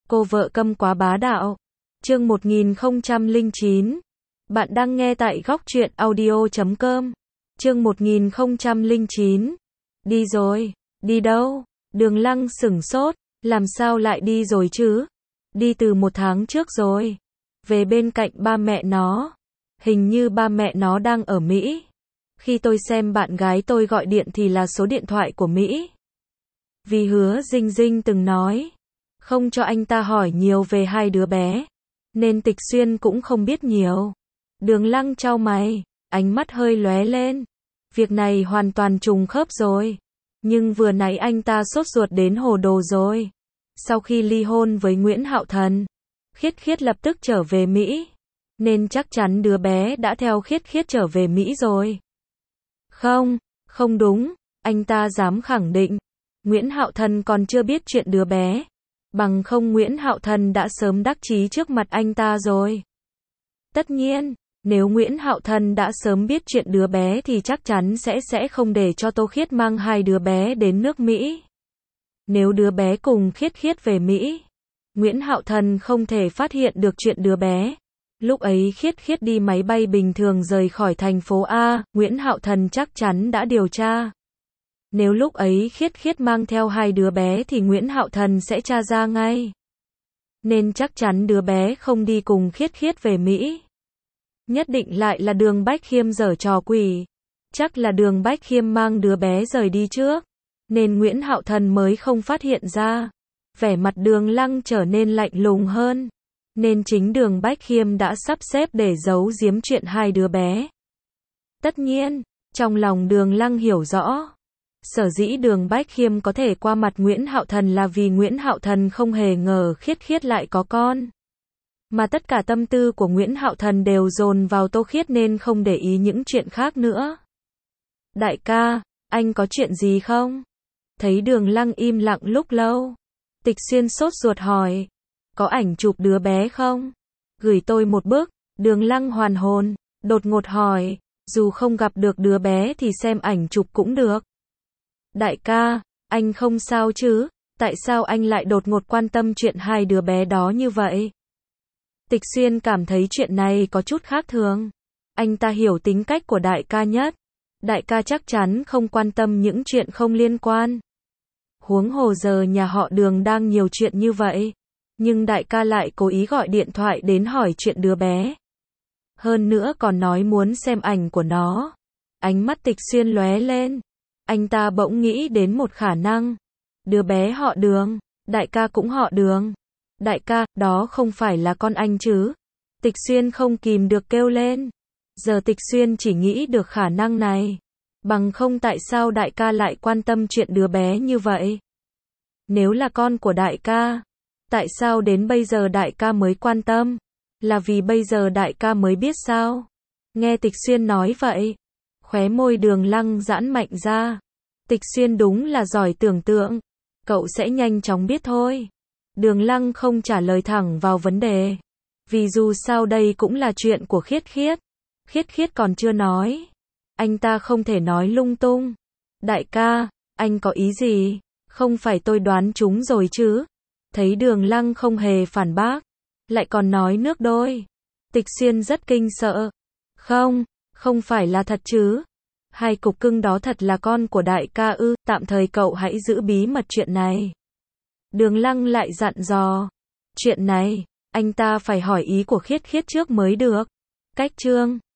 Cô vợ câm quá bá đạo. Chương 1009. Bạn đang nghe tại góc truyện audio.com. Chương 1009. Đi rồi. Đi đâu? Đường Lăng sửng sốt. Làm sao lại đi rồi chứ? Đi từ 1 tháng trước rồi. Về bên cạnh ba mẹ nó. Hình như ba mẹ nó đang ở Mỹ. Khi tôi xem bạn gái tôi gọi điện thì là số điện thoại của Mỹ. Vì Hứa Dinh Dinh từng nói không cho anh ta hỏi nhiều về 2 đứa bé, nên Tịch Xuyên cũng không biết nhiều. Đường Lăng chau mày, ánh mắt hơi lóe lên. Việc này hoàn toàn trùng khớp rồi. Nhưng vừa nãy anh ta sốt ruột đến hồ đồ rồi. Sau khi ly hôn với Nguyễn Hạo Thần, Khiết Khiết lập tức trở về Mỹ. Nên chắc chắn đứa bé đã theo Khiết Khiết trở về Mỹ rồi. Không, không đúng, anh ta dám khẳng định. Nguyễn Hạo Thần còn chưa biết chuyện đứa bé. Bằng không Nguyễn Hạo Thần đã sớm đắc chí trước mặt anh ta rồi. Tất nhiên, nếu Nguyễn Hạo Thần đã sớm biết chuyện đứa bé thì chắc chắn sẽ không để cho Tô Khiết mang 2 đứa bé đến nước Mỹ. Nếu đứa bé cùng Khiết Khiết về Mỹ, Nguyễn Hạo Thần không thể phát hiện được chuyện đứa bé. Lúc ấy Khiết Khiết đi máy bay bình thường rời khỏi thành phố A, Nguyễn Hạo Thần chắc chắn đã điều tra. Nếu lúc ấy Khiết Khiết mang theo 2 đứa bé thì Nguyễn Hạo Thần sẽ tra ra ngay. Nên chắc chắn đứa bé không đi cùng Khiết Khiết về Mỹ. Nhất định lại là Đường Bách Khiêm giở trò quỷ. Chắc là Đường Bách Khiêm mang đứa bé rời đi trước, nên Nguyễn Hạo Thần mới không phát hiện ra. Vẻ mặt Đường Lăng trở nên lạnh lùng hơn. Nên chính Đường Bách Khiêm đã sắp xếp để giấu giếm chuyện 2 đứa bé. Tất nhiên, trong lòng Đường Lăng hiểu rõ. Sở dĩ Đường Bách Khiêm có thể qua mặt Nguyễn Hạo Thần là vì Nguyễn Hạo Thần không hề ngờ Khiết Khiết lại có con. Mà tất cả tâm tư của Nguyễn Hạo Thần đều dồn vào Tô Khiết nên không để ý những chuyện khác nữa. Đại ca, anh có chuyện gì không? Thấy Đường Lăng im lặng lúc lâu, Tịch Xuyên sốt ruột hỏi. Có ảnh chụp đứa bé không? Gửi tôi một bức. Đường Lăng hoàn hồn, đột ngột hỏi. Dù không gặp được đứa bé thì xem ảnh chụp cũng được. Đại ca, anh không sao chứ? Tại sao anh lại đột ngột quan tâm chuyện 2 đứa bé đó như vậy? Tịch Xuyên cảm thấy chuyện này có chút khác thường. Anh ta hiểu tính cách của đại ca nhất. Đại ca chắc chắn không quan tâm những chuyện không liên quan. Huống hồ giờ nhà họ Đường đang nhiều chuyện như vậy. Nhưng đại ca lại cố ý gọi điện thoại đến hỏi chuyện đứa bé. Hơn nữa còn nói muốn xem ảnh của nó. Ánh mắt Tịch Xuyên lóe lên. Anh ta bỗng nghĩ đến một khả năng. Đứa bé họ Đường, đại ca cũng họ Đường. Đại ca, đó không phải là con anh chứ? Tịch Xuyên không kìm được kêu lên. Giờ Tịch Xuyên chỉ nghĩ được khả năng này. Bằng không tại sao đại ca lại quan tâm chuyện đứa bé như vậy? Nếu là con của đại ca, tại sao đến bây giờ đại ca mới quan tâm? Là vì bây giờ đại ca mới biết sao? Nghe Tịch Xuyên nói vậy, khóe môi Đường Lăng giãn mạnh ra. Tịch Xuyên đúng là giỏi tưởng tượng. Cậu sẽ nhanh chóng biết thôi. Đường Lăng không trả lời thẳng vào vấn đề. Vì dù sao đây cũng là chuyện của Khiết Khiết. Khiết Khiết còn chưa nói. Anh ta không thể nói lung tung. Đại ca, anh có ý gì? Không phải tôi đoán trúng rồi chứ? Thấy Đường Lăng không hề phản bác, lại còn nói nước đôi. Tịch Xuyên rất kinh sợ. Không, không phải là thật chứ? 2 cục cưng đó thật là con của đại ca ư? Tạm thời cậu hãy giữ bí mật chuyện này. Đường Lăng lại dặn dò. Chuyện này, anh ta phải hỏi ý của Khiết Khiết trước mới được. Cách chương